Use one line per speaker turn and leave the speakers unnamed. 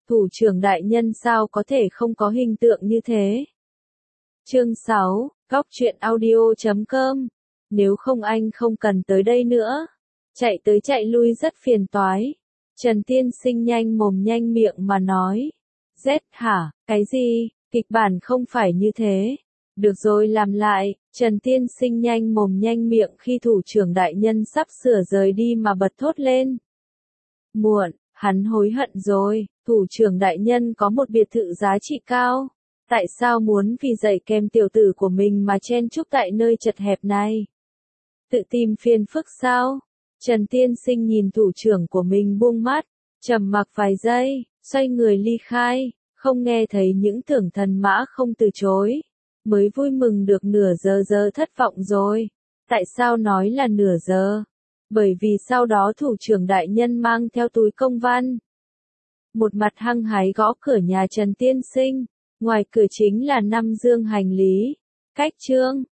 Thủ trưởng đại nhân sao có thể không có hình tượng như thế? Chương 6, Góc truyện audio.com. Nếu không anh không cần tới đây nữa. Chạy tới chạy lui rất phiền toái. Trần Tiên Sinh nhanh mồm nhanh miệng mà nói. Z hả, cái gì, kịch bản không phải như thế. Được rồi làm lại, Trần Tiên Sinh nhanh mồm nhanh miệng khi thủ trưởng đại nhân sắp sửa rời đi mà bật thốt lên. Muộn, hắn hối hận rồi, thủ trưởng đại nhân có một biệt thự giá trị cao. Tại sao muốn vì dạy kèm tiểu tử của mình mà chen chúc tại nơi chật hẹp này? Tự tìm phiền phức sao? Trần Tiên Sinh nhìn thủ trưởng của mình buông mắt, trầm mặc vài giây, xoay người ly khai, không nghe thấy những tưởng thần mã không từ chối. Mới vui mừng được nửa giờ thất vọng rồi. Tại sao nói là nửa giờ? Bởi vì sau đó thủ trưởng đại nhân mang theo túi công văn. Một mặt hăng hái gõ cửa nhà Trần Tiên Sinh, ngoài cửa chính là 5 dương hành lý. Cách chương,